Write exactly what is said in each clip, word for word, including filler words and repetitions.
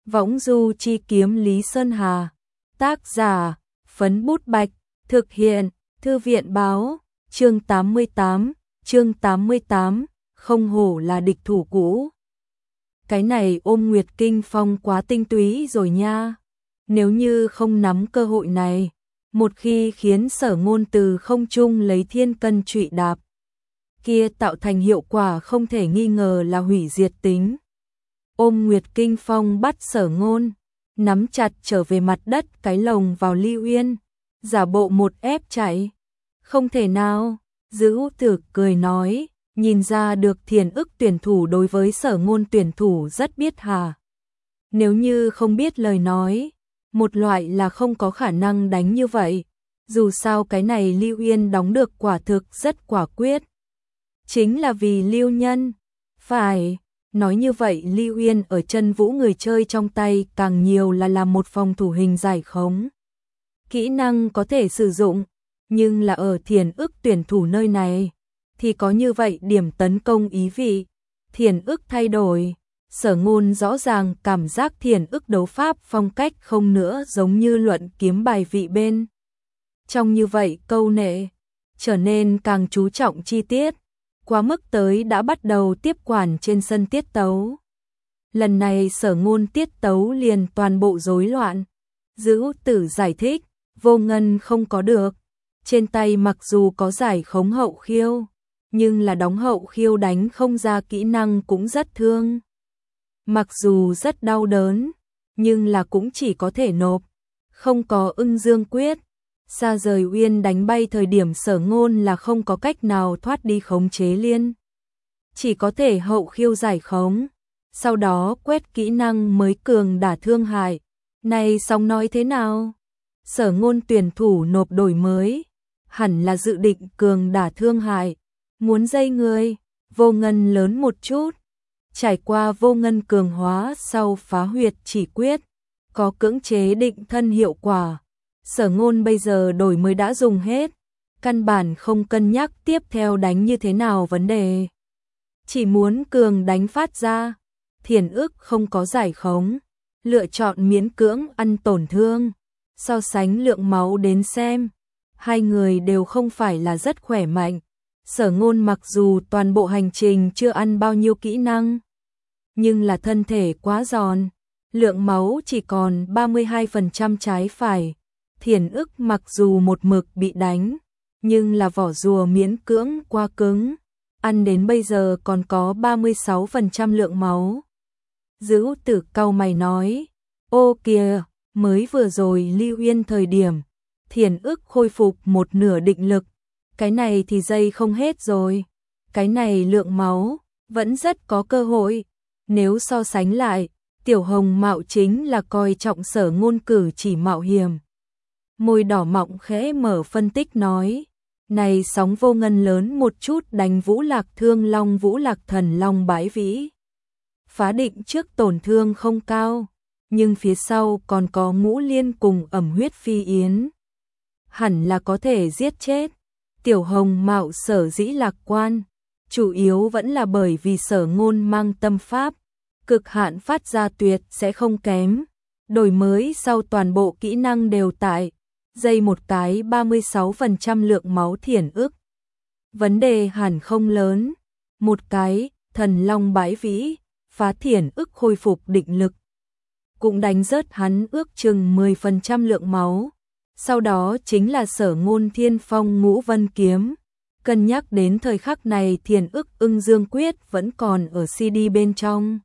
Võng du chi kiếm Lý Sơn Hà. Tác giả, Phấn Bút Bạch. Thực hiện, Thư viện báo. Chương tám mươi tám, chương tám mươi tám, không hổ là địch thủ cũ. Cái này ôm Nguyệt Kinh Phong quá tinh túy rồi nha. Nếu như không nắm cơ hội này, một khi khiến Sở Ngôn từ không trung lấy thiên cân trụy đạp, kia tạo thành hiệu quả không thể nghi ngờ là hủy diệt tính. Ôm Nguyệt Kinh Phong bắt Sở Ngôn, nắm chặt trở về mặt đất cái lồng vào Ly Uyên, giả bộ một ép chạy. Không thể nào, Dư Hữu Thực cười nói, nhìn ra được Thiền Ức tuyển thủ đối với Sở Ngôn tuyển thủ rất biết hà. Nếu như không biết lời nói, một loại là không có khả năng đánh như vậy, dù sao cái này Ly Uyên đóng được quả thực rất quả quyết. Chính là vì Lưu Nhân, phải, nói như vậy Ly Uyên ở chân vũ người chơi trong tay càng nhiều là làm một phòng thủ hình giải khống. Kỹ năng có thể sử dụng, nhưng là ở Thiền Ức tuyển thủ nơi này, thì có như vậy điểm tấn công ý vị. Thiền Ức thay đổi, Sở Ngôn rõ ràng cảm giác Thiền Ức đấu pháp phong cách không nữa giống như luận kiếm bài vị bên. Trong như vậy câu nệ, trở nên càng chú trọng chi tiết, quá mức tới đã bắt đầu tiếp quản trên sân tiết tấu. Lần này Sở Ngôn tiết tấu liền toàn bộ rối loạn. Dư Hữu Tử giải thích, Vô Ngân không có được. Trên tay mặc dù có giải khống hậu khiêu, nhưng là đóng hậu khiêu đánh không ra kỹ năng cũng rất thương. Mặc dù rất đau đớn, nhưng là cũng chỉ có thể nộp. Không có Ưng Dương Quyết, xa rời Uyên đánh bay thời điểm Sở Ngôn là không có cách nào thoát đi khống chế liên. Chỉ có thể hậu khiêu giải khống, sau đó quét kỹ năng mới cường đả thương hại. Này sóng nói thế nào? Sở Ngôn tuyển thủ nộp đổi mới, hẳn là dự định cường đả thương hại, muốn dây người, Vô Ngân lớn một chút. Trải qua Vô Ngân cường hóa sau phá huyệt chỉ quyết, có cưỡng chế định thân hiệu quả. Sở Ngôn bây giờ đổi mới đã dùng hết, căn bản không cân nhắc tiếp theo đánh như thế nào vấn đề. Chỉ muốn cường đánh phát ra, Thiền Ức không có giải khống, lựa chọn miễn cưỡng ăn tổn thương. So sánh lượng máu đến xem, hai người đều không phải là rất khỏe mạnh. Sở Ngôn mặc dù toàn bộ hành trình chưa ăn bao nhiêu kỹ năng, nhưng là thân thể quá giòn, lượng máu chỉ còn ba mươi hai phần trăm trái phải. Thiền Ức mặc dù một mực bị đánh, nhưng là vỏ rùa miễn cưỡng qua cứng, ăn đến bây giờ còn có ba mươi sáu phần trăm lượng máu. Dư Hữu Tử cau mày nói, ô kìa, mới vừa rồi Ly Uyên thời điểm, Thiền Ức khôi phục một nửa định lực, cái này thì dây không hết rồi. Cái này lượng máu, vẫn rất có cơ hội. Nếu so sánh lại, Tiểu Hồng Mạo chính là coi trọng Sở Ngôn cử chỉ mạo hiểm. Môi đỏ mọng khẽ mở phân tích nói, này sóng Vô Ngân lớn một chút đánh Vũ Lạc Thương Long Vũ Lạc Thần Long bãi vĩ. Phá định trước tổn thương không cao, nhưng phía sau còn có Ngũ Liên cùng Ẩm Huyết Phi Yến. Hẳn là có thể giết chết. Tiểu Hồng Mạo sở dĩ lạc quan, chủ yếu vẫn là bởi vì Sở Ngôn mang tâm pháp, cực hạn phát ra tuyệt sẽ không kém. Đổi mới sau toàn bộ kỹ năng đều tại, dây một cái ba mươi sáu phần trăm lượng máu Thiền Ức. Vấn đề hẳn không lớn, một cái Thần Long bãi vĩ, phá Thiền Ức khôi phục định lực, cũng đánh rớt hắn ước chừng mười phần trăm lượng máu. Sau đó chính là Sở Ngôn Thiên Phong Ngũ Vân Kiếm. Cân nhắc đến thời khắc này Thiền Ức Ưng Dương Quyết vẫn còn ở xê đê bên trong.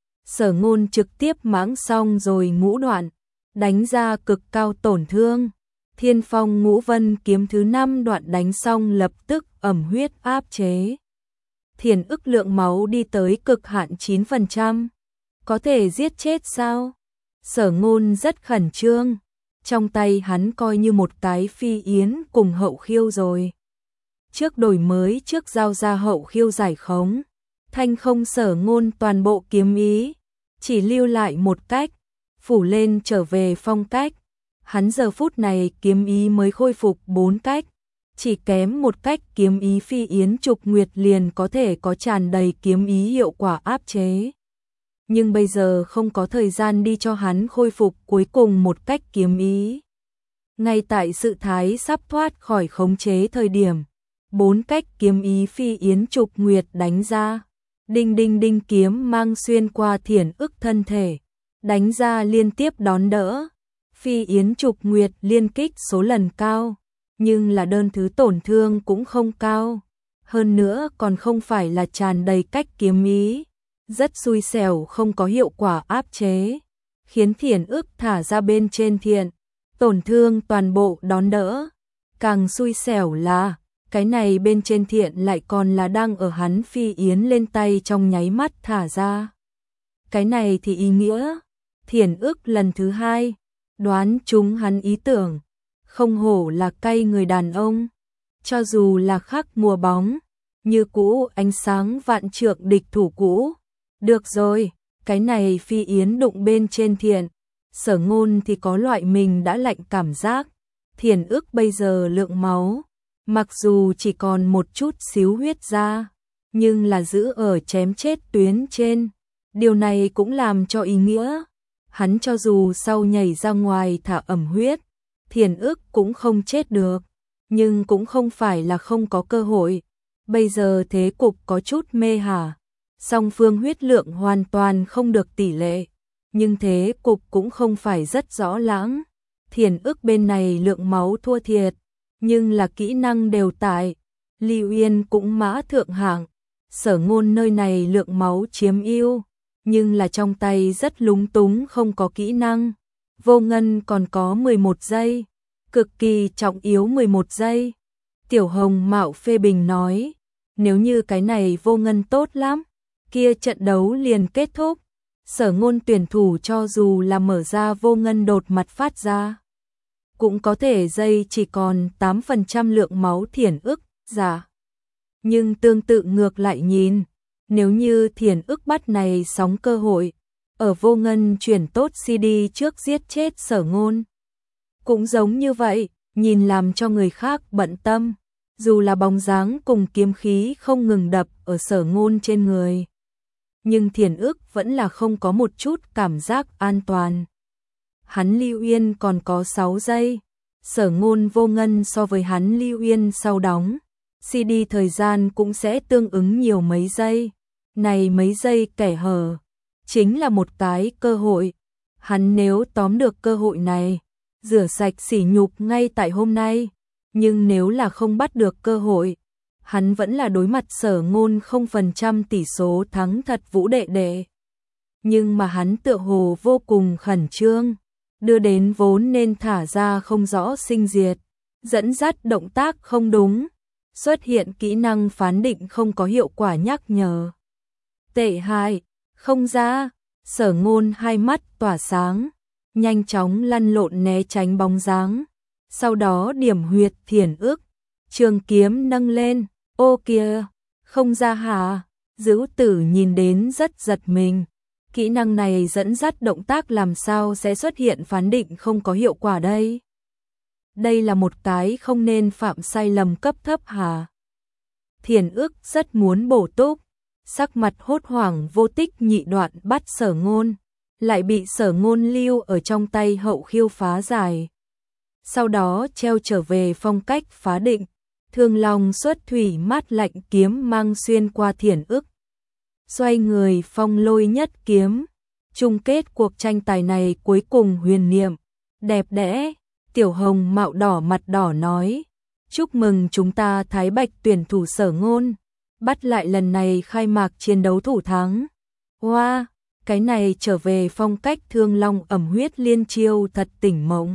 Sở Ngôn trực tiếp mãng xong rồi ngũ đoạn, đánh ra cực cao tổn thương. Thiên Phong Ngũ Vân Kiếm thứ năm đoạn đánh xong lập tức ẩm huyết áp chế. Thiền Ức lượng máu đi tới cực hạn chín phần trăm. Có thể giết chết sao? Sở Ngôn rất khẩn trương. Trong tay hắn coi như một cái Phi Yến cùng hậu khiêu rồi. Trước đổi mới trước giao ra hậu khiêu giải khống, thanh không Sở Ngôn toàn bộ kiếm ý, chỉ lưu lại một cách, phủ lên trở về phong cách. Hắn giờ phút này kiếm ý mới khôi phục bốn cách, chỉ kém một cách kiếm ý Phi Yến Trục Nguyệt liền có thể có tràn đầy kiếm ý hiệu quả áp chế. nhưng bây giờ không có thời gian đi cho hắn khôi phục cuối cùng một cách kiếm ý. Ngay tại sự thái sắp thoát khỏi khống chế thời điểm, bốn cách kiếm ý phi yến trục nguyệt đánh ra. Đinh đinh đinh, kiếm mang xuyên qua Thiển Ức thân thể, đánh ra liên tiếp đón đỡ. Phi yến trục nguyệt liên kích số lần cao, nhưng là đơn thứ tổn thương cũng không cao. Hơn nữa còn không phải là tràn đầy cách kiếm ý, rất xui xẻo không có hiệu quả áp chế, khiến Thiển Ức thả ra bên trên thiện, tổn thương toàn bộ đón đỡ. Càng xui xẻo là, cái này bên trên thiện lại còn là đang ở hắn phi yến lên tay trong nháy mắt thả ra. Cái này thì ý nghĩa, Thiển Ức lần thứ hai, đoán trúng hắn ý tưởng, không hổ là cay người đàn ông. Cho dù là khắc mùa bóng, như cũ ánh sáng vạn trượng địch thủ cũ. Được rồi, cái này phi yến đụng bên trên thiện, Sở Ngôn thì có loại mình đã lạnh cảm giác. Thiển Ức bây giờ lượng máu, mặc dù chỉ còn một chút xíu huyết ra, nhưng là giữ ở chém chết tuyến trên. Điều này cũng làm cho ý nghĩa, hắn cho dù sau nhảy ra ngoài thả ẩm huyết, Thiển Ức cũng không chết được, nhưng cũng không phải là không có cơ hội. Bây giờ thế cục có chút mê hả, song phương huyết lượng hoàn toàn không được tỷ lệ, nhưng thế cục cũng không phải rất rõ lãng. Thiển Ức bên này lượng máu thua thiệt, nhưng là kỹ năng đều tại. Ly Uyên cũng mã thượng hạng, Sở Ngôn nơi này lượng máu chiếm ưu, nhưng là trong tay rất lúng túng không có kỹ năng. Vô Ngân còn có mười một giây, cực kỳ trọng yếu mười một giây. Tiểu Hồng mạo phê bình nói, nếu như cái này Vô Ngân tốt lắm, kia trận đấu liền kết thúc. Sở Ngôn tuyển thủ cho dù là mở ra Vô Ngân đột mặt phát ra, cũng có thể dây chỉ còn tám phần trăm lượng máu Thiển Ức giả. Nhưng tương tự ngược lại nhìn, nếu như Thiển Ức bắt này sóng cơ hội, ở Vô Ngân chuyển tốt xê đê trước giết chết Sở Ngôn. Cũng giống như vậy, nhìn làm cho người khác bận tâm, dù là bóng dáng cùng kiếm khí không ngừng đập ở Sở Ngôn trên người. Nhưng Thiển Ức vẫn là không có một chút cảm giác an toàn. Hắn Ly Uyên còn có sáu giây, Sở Ngôn Vô Ngân so với hắn Ly Uyên sau đóng xê đê thời gian cũng sẽ tương ứng nhiều mấy giây. Này mấy giây kẻ hở, chính là một cái cơ hội. Hắn nếu tóm được cơ hội này, rửa sạch sỉ nhục ngay tại hôm nay. Nhưng nếu là không bắt được cơ hội, hắn vẫn là đối mặt Sở Ngôn không phần trăm tỷ số thắng thật Vũ đệ đệ. Nhưng mà hắn tựa hồ vô cùng khẩn trương, đưa đến vốn nên thả ra không rõ sinh diệt, dẫn dắt động tác không đúng, xuất hiện kỹ năng phán định không có hiệu quả nhắc nhở. Tệ hại, không ra, Sở Ngôn hai mắt tỏa sáng, nhanh chóng lăn lộn né tránh bóng dáng, sau đó điểm huyệt Thiển Ức, trường kiếm nâng lên, ô kìa, không ra hả? Dữ Tử nhìn đến rất giật mình. Kỹ năng này dẫn dắt động tác làm sao sẽ xuất hiện phán định không có hiệu quả đây? Đây là một cái không nên phạm sai lầm cấp thấp hả? Thiển Ức rất muốn bổ túc, sắc mặt hốt hoảng vô tích nhị đoạn bắt Sở Ngôn, lại bị Sở Ngôn lưu ở trong tay hậu khiêu phá giải. Sau đó treo trở về phong cách phá định, Thương Long xuất thủy mát lạnh kiếm mang xuyên qua Thiển Ức. Xoay người phong lôi nhất kiếm, chung kết cuộc tranh tài này cuối cùng huyền niệm, đẹp đẽ. Tiểu Hồng mạo đỏ mặt đỏ nói, chúc mừng chúng ta Thái Bạch tuyển thủ Sở Ngôn, bắt lại lần này khai mạc chiến đấu thủ thắng. Hoa, wow, cái này trở về phong cách Thương Long ẩm huyết liên chiêu thật tỉnh mộng.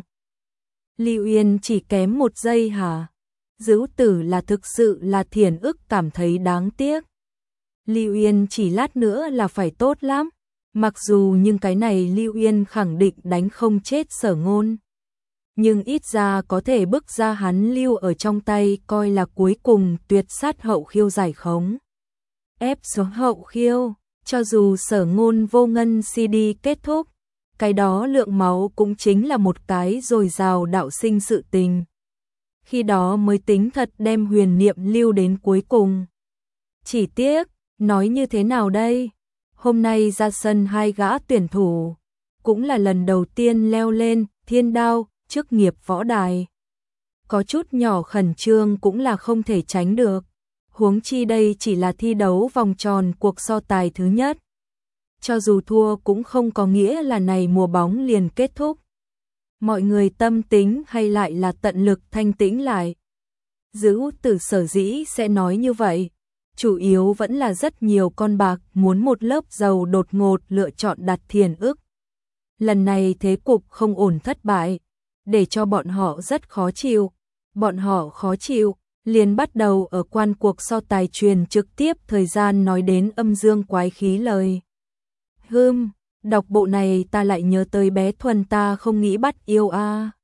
Ly Uyên chỉ kém một giây hả? Dữ Tử là thực sự là Thiển Ức cảm thấy đáng tiếc. Ly Uyên chỉ lát nữa là phải tốt lắm, mặc dù nhưng cái này Ly Uyên khẳng định đánh không chết Sở Ngôn. Nhưng ít ra có thể bức ra hắn lưu ở trong tay coi là cuối cùng tuyệt sát hậu khiêu giải khống. Ép xuống hậu khiêu, cho dù Sở Ngôn Vô Ngân xê đê kết thúc, cái đó lượng máu cũng chính là một cái dồi dào đạo sinh sự tình. Khi đó mới tính thật đem huyền niệm lưu đến cuối cùng. Chỉ tiếc, nói như thế nào đây? Hôm nay ra sân hai gã tuyển thủ, cũng là lần đầu tiên leo lên thiên đao, chức nghiệp võ đài. Có chút nhỏ khẩn trương cũng là không thể tránh được. Huống chi đây chỉ là thi đấu vòng tròn cuộc so tài thứ nhất. Cho dù thua cũng không có nghĩa là này mùa bóng liền kết thúc. Mọi người tâm tính hay lại là tận lực thanh tĩnh lại. Giữ Tử sở dĩ sẽ nói như vậy, chủ yếu vẫn là rất nhiều con bạc muốn một lớp giàu đột ngột lựa chọn đặt thiền ức. Lần này thế cục không ổn thất bại, để cho bọn họ rất khó chịu. Bọn họ khó chịu, liền bắt đầu ở quan cuộc so tài truyền trực tiếp thời gian nói đến âm dương quái khí lời. Hưm, đọc bộ này ta lại nhớ tới bé Thuần ta không nghĩ bắt yêu a.